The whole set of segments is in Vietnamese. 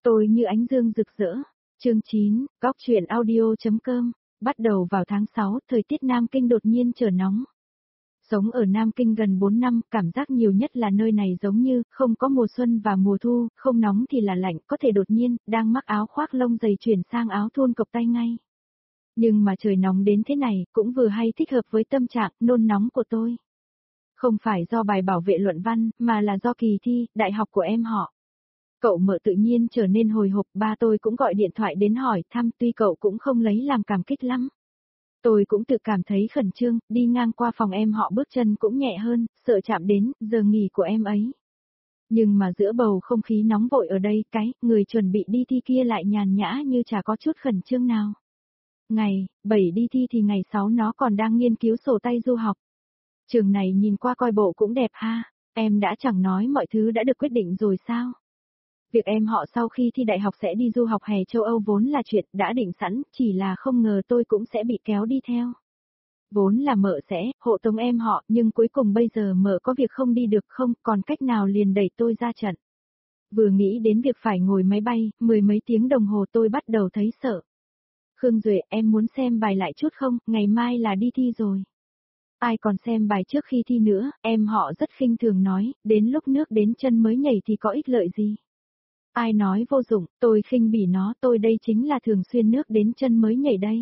Tôi như ánh dương rực rỡ. Chương 9, góc truyện audio.com. Bắt đầu vào tháng 6, thời tiết Nam Kinh đột nhiên trở nóng. Sống ở Nam Kinh gần 4 năm, cảm giác nhiều nhất là nơi này giống như không có mùa xuân và mùa thu, không nóng thì là lạnh, có thể đột nhiên, đang mắc áo khoác lông dày chuyển sang áo thun cộc tay ngay. Nhưng mà trời nóng đến thế này, cũng vừa hay thích hợp với tâm trạng nôn nóng của tôi. Không phải do bài bảo vệ luận văn, mà là do kỳ thi, đại học của em họ. Cậu Mợ tự nhiên trở nên hồi hộp, ba tôi cũng gọi điện thoại đến hỏi thăm, tuy cậu cũng không lấy làm cảm kích lắm. Tôi cũng tự cảm thấy khẩn trương, đi ngang qua phòng em họ bước chân cũng nhẹ hơn, sợ chạm đến giờ nghỉ của em ấy. Nhưng mà giữa bầu không khí nóng vội ở đây, người chuẩn bị đi thi kia lại nhàn nhã như chả có chút khẩn trương nào. Ngày 7 đi thi thì ngày 6 nó còn đang nghiên cứu sổ tay du học. Trường này nhìn qua coi bộ cũng đẹp ha, em đã chẳng nói mọi thứ đã được quyết định rồi sao? Việc em họ sau khi thi đại học sẽ đi du học hè châu Âu vốn là chuyện đã định sẵn, chỉ là không ngờ tôi cũng sẽ bị kéo đi theo. Vốn là Mợ sẽ hộ tống em họ, nhưng cuối cùng bây giờ Mợ có việc không đi được không, còn cách nào liền đẩy tôi ra trận. Vừa nghĩ đến việc phải ngồi máy bay, mười mấy tiếng đồng hồ tôi bắt đầu thấy sợ. Khương Duệ, em muốn xem bài lại chút không, ngày mai là đi thi rồi. Ai còn xem bài trước khi thi nữa, em họ rất khinh thường nói, đến lúc nước đến chân mới nhảy thì có ích lợi gì. Ai nói vô dụng, tôi khinh bỉ nó, tôi đây chính là thường xuyên nước đến chân mới nhảy đây.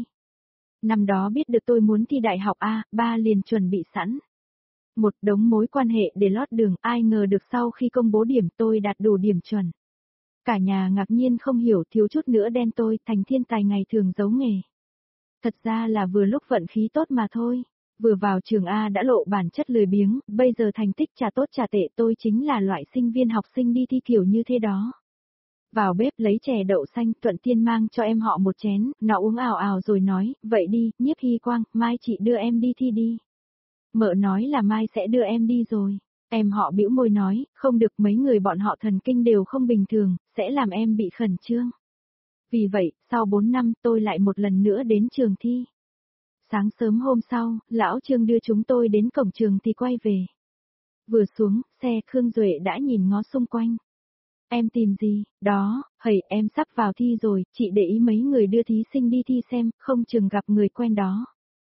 Năm đó biết được tôi muốn thi đại học A, ba liền chuẩn bị sẵn. Một đống mối quan hệ để lót đường, ai ngờ được sau khi công bố điểm tôi đạt đủ điểm chuẩn. Cả nhà ngạc nhiên không hiểu, thiếu chút nữa đen tôi thành thiên tài ngày thường giấu nghề. Thật ra là vừa lúc vận khí tốt mà thôi. Vừa vào trường A đã lộ bản chất lười biếng, bây giờ thành tích chả tốt chả tệ, tôi chính là loại sinh viên học sinh đi thi kiểu như thế đó. Vào bếp lấy chè đậu xanh, Thuận Tiên mang cho em họ một chén, nó uống ào ào rồi nói, vậy đi, Nhiếp Hy Quang, mai chị đưa em đi thi đi. Mợ nói là mai sẽ đưa em đi rồi. Em họ bĩu môi nói, không được, mấy người bọn họ thần kinh đều không bình thường, sẽ làm em bị khẩn trương. Vì vậy, sau 4 năm tôi lại một lần nữa đến trường thi. Sáng sớm hôm sau, lão Trương đưa chúng tôi đến cổng trường thì quay về. Vừa xuống, xe Khương Duệ đã nhìn ngó xung quanh. Em tìm gì, đó, hầy em sắp vào thi rồi, chị để ý mấy người đưa thí sinh đi thi xem, không chừng gặp người quen đó.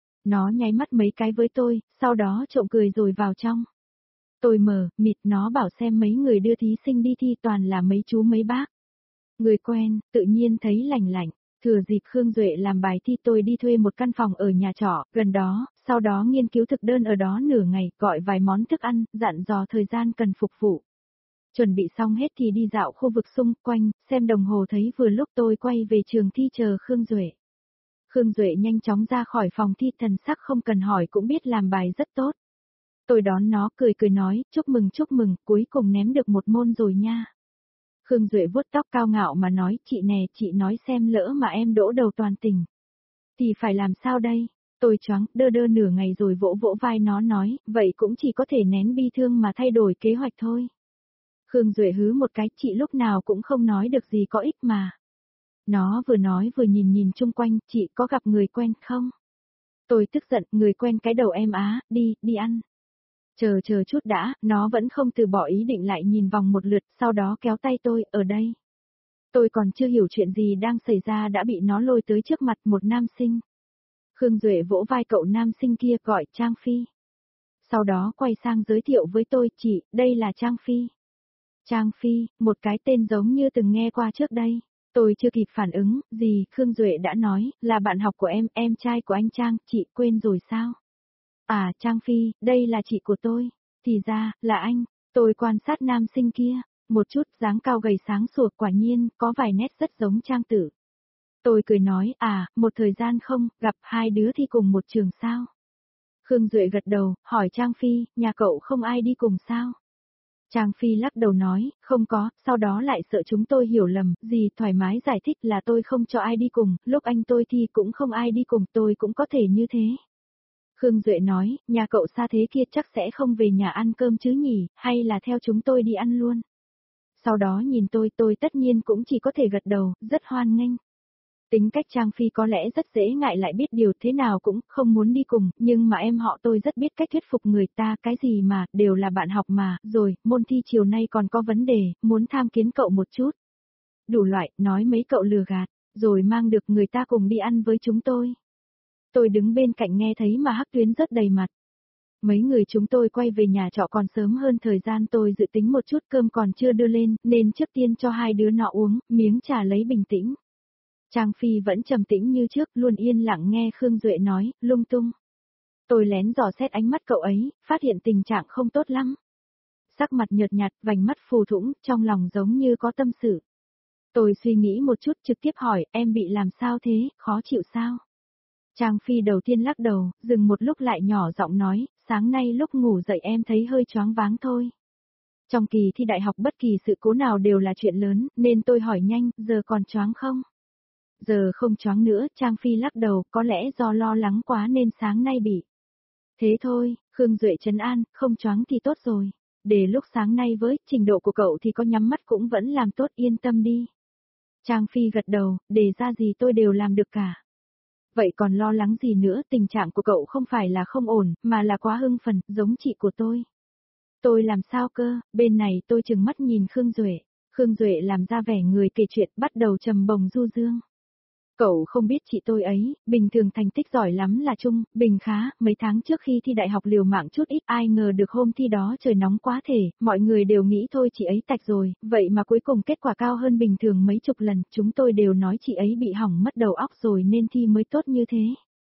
Nó nháy mắt mấy cái với tôi, sau đó trộm cười rồi vào trong. Tôi mờ mịt, nó bảo xem mấy người đưa thí sinh đi thi toàn là mấy chú mấy bác. Người quen, tự nhiên thấy lành lạnh. Thừa dịp Khương Duệ làm bài thi tôi đi thuê một căn phòng ở nhà trọ, gần đó, sau đó nghiên cứu thực đơn ở đó nửa ngày, gọi vài món thức ăn, dặn dò thời gian cần phục vụ. Chuẩn bị xong hết thì đi dạo khu vực xung quanh, xem đồng hồ thấy vừa lúc tôi quay về trường thi chờ Khương Duệ. Khương Duệ nhanh chóng ra khỏi phòng thi, thần sắc không cần hỏi cũng biết làm bài rất tốt. Tôi đón nó cười cười nói, chúc mừng, cuối cùng ném được một môn rồi nha. Khương Duệ vuốt tóc cao ngạo mà nói, chị nè, chị nói xem lỡ mà em đỗ đầu toàn tỉnh. Thì phải làm sao đây? Tôi choáng, đơ đơ nửa ngày rồi vỗ vỗ vai nó nói, vậy cũng chỉ có thể nén bi thương mà thay đổi kế hoạch thôi. Khương Duệ hứ một cái, chị lúc nào cũng không nói được gì có ích mà. Nó vừa nói vừa nhìn chung quanh, chị có gặp người quen không? Tôi tức giận, người quen cái đầu em á, đi ăn. Chờ chút đã, nó vẫn không từ bỏ ý định, lại nhìn vòng một lượt, sau đó kéo tay tôi, ở đây. Tôi còn chưa hiểu chuyện gì đang xảy ra đã bị nó lôi tới trước mặt một nam sinh. Khương Duệ vỗ vai cậu nam sinh kia, gọi Trang Phi. Sau đó quay sang giới thiệu với tôi, chị, đây là Trang Phi. Trang Phi, một cái tên giống như từng nghe qua trước đây. Tôi chưa kịp phản ứng, gì, Khương Duệ đã nói, là bạn học của em trai của anh Trang, chị quên rồi sao? À, Trang Phi, đây là chị của tôi. Thì ra, là anh. Tôi quan sát nam sinh kia, một chút dáng cao gầy sáng sủa, quả nhiên, có vài nét rất giống Trang Tử. Tôi cười nói, một thời gian không, gặp hai đứa thì cùng một trường sao? Khương Duệ gật đầu, hỏi Trang Phi, nhà cậu không ai đi cùng sao? Trang Phi lắc đầu nói, không có, sau đó lại sợ chúng tôi hiểu lầm, gì thoải mái giải thích là tôi không cho ai đi cùng, lúc anh tôi thi cũng không ai đi cùng, tôi cũng có thể như thế. Khương Duệ nói, nhà cậu xa thế kia chắc sẽ không về nhà ăn cơm chứ nhỉ, hay là theo chúng tôi đi ăn luôn. Sau đó nhìn tôi tất nhiên cũng chỉ có thể gật đầu, rất hoan nghênh. Tính cách Trang Phi có lẽ rất dễ ngại, lại biết điều thế nào cũng không muốn đi cùng, nhưng mà em họ tôi rất biết cách thuyết phục người ta, cái gì mà, đều là bạn học mà, rồi, môn thi chiều nay còn có vấn đề, muốn tham kiến cậu một chút. đủ loại, nói mấy cậu lừa gạt, rồi mang được người ta cùng đi ăn với chúng tôi. Tôi đứng bên cạnh nghe thấy mà hắc tuyến rất đầy mặt. Mấy người chúng tôi quay về nhà trọ còn sớm hơn thời gian tôi dự tính một chút, cơm còn chưa đưa lên, nên trước tiên cho hai đứa nọ uống, miếng trà lấy bình tĩnh. Trang Phi vẫn trầm tĩnh như trước, luôn yên lặng nghe Khương Duệ nói, lung tung. Tôi lén dò xét ánh mắt cậu ấy, phát hiện tình trạng không tốt lắm. Sắc mặt nhợt nhạt, vành mắt phù thủng, trong lòng giống như có tâm sự. Tôi suy nghĩ một chút trực tiếp hỏi, em bị làm sao thế, khó chịu sao? Trang Phi đầu tiên lắc đầu, dừng một lúc lại nhỏ giọng nói, sáng nay lúc ngủ dậy em thấy hơi choáng váng thôi. Trong kỳ thi đại học bất kỳ sự cố nào đều là chuyện lớn, nên tôi hỏi nhanh, giờ còn choáng không? Giờ không choáng nữa, Trang Phi lắc đầu, có lẽ do lo lắng quá nên sáng nay bị. Thế thôi, Khương Duệ trấn an, không choáng thì tốt rồi. Để lúc sáng nay với trình độ của cậu thì có nhắm mắt cũng vẫn làm tốt, yên tâm đi. Trang Phi gật đầu, đề ra gì tôi đều làm được cả. Vậy còn lo lắng gì nữa, tình trạng của cậu không phải là không ổn, mà là quá hưng phấn, giống chị của tôi. Tôi làm sao cơ, bên này tôi trừng mắt nhìn Khương Duệ. Khương Duệ làm ra vẻ người kể chuyện, bắt đầu trầm bồng du dương. Cậu không biết chị tôi ấy, bình thường thành tích giỏi lắm là trung, bình khá, mấy tháng trước khi thi đại học liều mạng chút ít, ai ngờ được hôm thi đó trời nóng quá thể, mọi người đều nghĩ thôi chị ấy tạch rồi, vậy mà cuối cùng kết quả cao hơn bình thường mấy chục lần, chúng tôi đều nói chị ấy bị hỏng mất đầu óc rồi nên thi mới tốt như thế.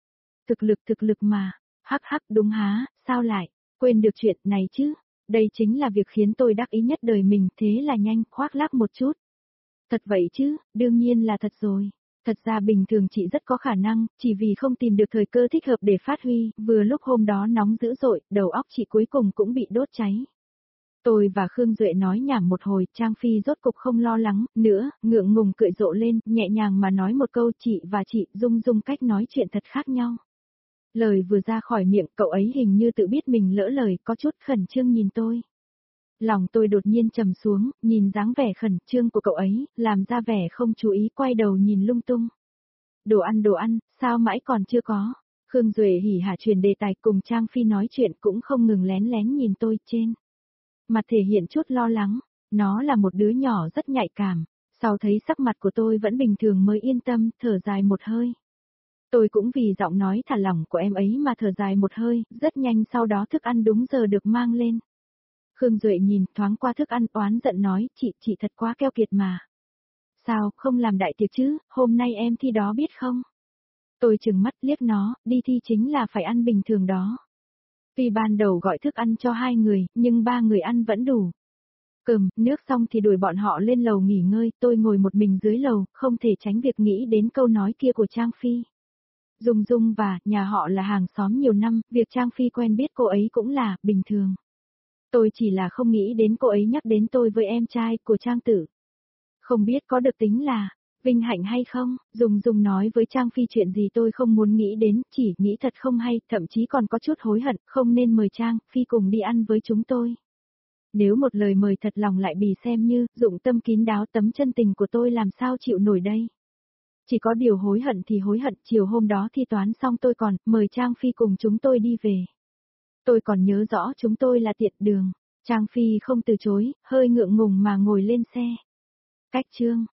Thực lực mà, hắc hắc đúng há, sao lại, quên được chuyện này chứ, đây chính là việc khiến tôi đắc ý nhất đời mình, thế là nhanh, khoác lác một chút. Thật vậy chứ, đương nhiên là thật rồi. Thật ra bình thường chị rất có khả năng, chỉ vì không tìm được thời cơ thích hợp để phát huy, vừa lúc hôm đó nóng dữ dội, đầu óc chị cuối cùng cũng bị đốt cháy. Tôi và Khương Duệ nói nhảm một hồi, Trang Phi rốt cục không lo lắng nữa, ngượng ngùng cười rộ lên, nhẹ nhàng mà nói một câu, chị và chị dung cách nói chuyện thật khác nhau. Lời vừa ra khỏi miệng, cậu ấy hình như tự biết mình lỡ lời, có chút khẩn trương nhìn tôi. Lòng tôi đột nhiên trầm xuống, nhìn dáng vẻ khẩn trương của cậu ấy, làm ra vẻ không chú ý, quay đầu nhìn lung tung. Đồ ăn, sao mãi còn chưa có? Khương Duệ hỉ hả truyền đề tài, cùng Trang Phi nói chuyện cũng không ngừng lén lén nhìn tôi, trên mặt thể hiện chút lo lắng. Nó là một đứa nhỏ rất nhạy cảm. Sau thấy sắc mặt của tôi vẫn bình thường mới yên tâm, thở dài một hơi. Tôi cũng vì giọng nói thả lỏng của em ấy mà thở dài một hơi, rất nhanh sau đó thức ăn đúng giờ được mang lên. Khương Duệ nhìn thoáng qua thức ăn, oán giận nói, chị thật quá keo kiệt mà. Sao, không làm đại tiệc chứ, hôm nay em thi đó biết không? Tôi trừng mắt liếc nó, đi thi chính là phải ăn bình thường đó. Tuy ban đầu gọi thức ăn cho 2 người, nhưng 3 người ăn vẫn đủ. Cơm, nước xong thì đuổi bọn họ lên lầu nghỉ ngơi, tôi ngồi một mình dưới lầu, không thể tránh việc nghĩ đến câu nói kia của Trang Phi. Dung và, nhà họ là hàng xóm nhiều năm, việc Trang Phi quen biết cô ấy cũng là, bình thường. Tôi chỉ là không nghĩ đến cô ấy nhắc đến tôi với em trai của Trang Tử. Không biết có được tính là vinh hạnh hay không, Dung nói với Trang Phi chuyện gì tôi không muốn nghĩ đến, chỉ nghĩ thật không hay, thậm chí còn có chút hối hận, không nên mời Trang Phi cùng đi ăn với chúng tôi. Nếu một lời mời thật lòng lại bị xem như, dụng tâm kín đáo, tấm chân tình của tôi làm sao chịu nổi đây. Chỉ có điều hối hận thì hối hận, chiều hôm đó thi toán xong tôi còn mời Trang Phi cùng chúng tôi đi về. Tôi còn nhớ rõ chúng tôi là tiện đường. Trang Phi không từ chối, hơi ngượng ngùng mà ngồi lên xe. Cách chương